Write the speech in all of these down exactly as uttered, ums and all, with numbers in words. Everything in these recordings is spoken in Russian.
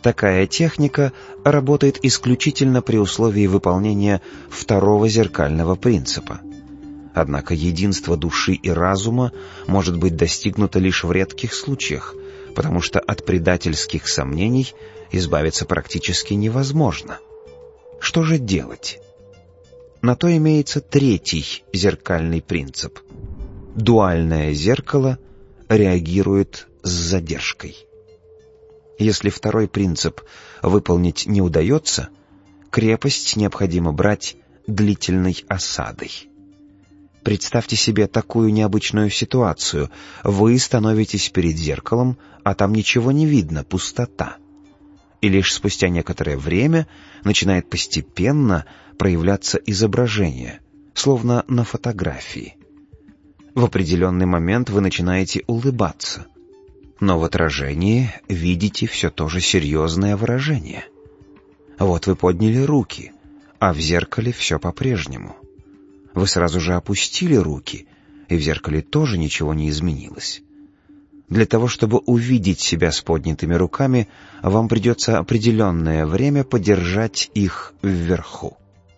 Такая техника работает исключительно при условии выполнения второго зеркального принципа. Однако единство души и разума может быть достигнуто лишь в редких случаях, потому что от предательских сомнений избавиться практически невозможно. Что же делать? На то имеется третий зеркальный принцип. Дуальное зеркало реагирует с задержкой. Если второй принцип выполнить не удается, крепость необходимо брать длительной осадой. Представьте себе такую необычную ситуацию. Вы становитесь перед зеркалом, а там ничего не видно, пустота. И лишь спустя некоторое время начинает постепенно проявляться изображение, словно на фотографии. В определенный момент вы начинаете улыбаться, но в отражении видите все то же серьезное выражение. Вот вы подняли руки, а в зеркале все по-прежнему. Вы сразу же опустили руки, и в зеркале тоже ничего не изменилось. Для того, чтобы увидеть себя с поднятыми руками, вам придется определенное время подержать их вверху.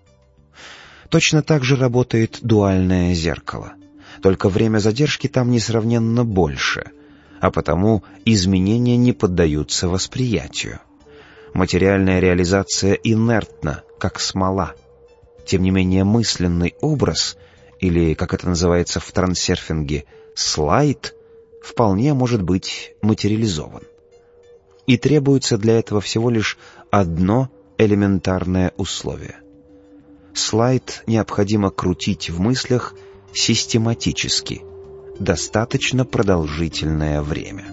Точно так же работает дуальное зеркало, только время задержки там несравненно больше, а потому изменения не поддаются восприятию. Материальная реализация инертна, как смола. Тем не менее, мысленный образ, или, как это называется в трансерфинге, слайд, вполне может быть материализован. И требуется для этого всего лишь одно элементарное условие. Слайд необходимо крутить в мыслях систематически, достаточно продолжительное время.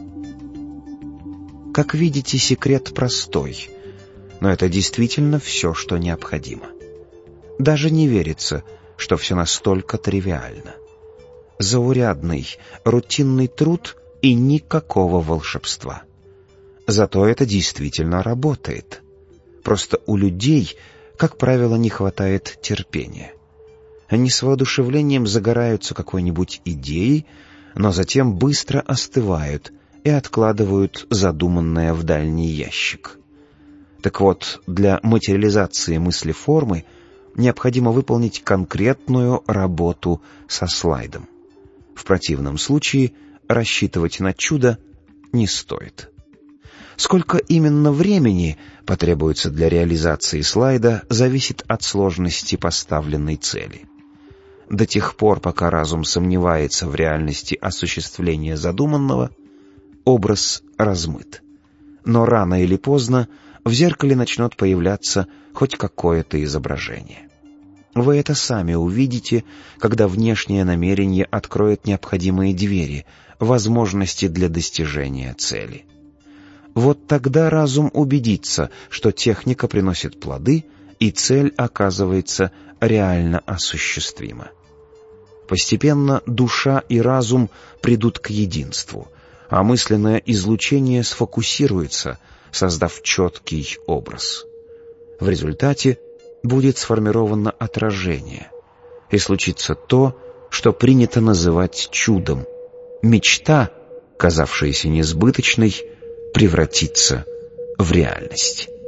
Как видите, секрет простой, но это действительно все, что необходимо. Даже не верится, что все настолько тривиально. Заурядный, рутинный труд и никакого волшебства. Зато это действительно работает. Просто у людей, как правило, не хватает терпения. Они с воодушевлением загораются какой-нибудь идеей, но затем быстро остывают и откладывают задуманное в дальний ящик. Так вот, для материализации мысли-формы необходимо выполнить конкретную работу со слайдом. В противном случае рассчитывать на чудо не стоит. Сколько именно времени потребуется для реализации слайда, зависит от сложности поставленной цели. До тех пор, пока разум сомневается в реальности осуществления задуманного, образ размыт. Но рано или поздно в зеркале начнет появляться хоть какое-то изображение. Вы это сами увидите, когда внешнее намерение откроет необходимые двери, возможности для достижения цели. Вот тогда разум убедится, что техника приносит плоды, и цель оказывается реально осуществима. Постепенно душа и разум придут к единству, а мысленное излучение сфокусируется, создав четкий образ. В результате будет сформировано отражение, и случится то, что принято называть чудом. Мечта, казавшаяся несбыточной, превратится в реальность.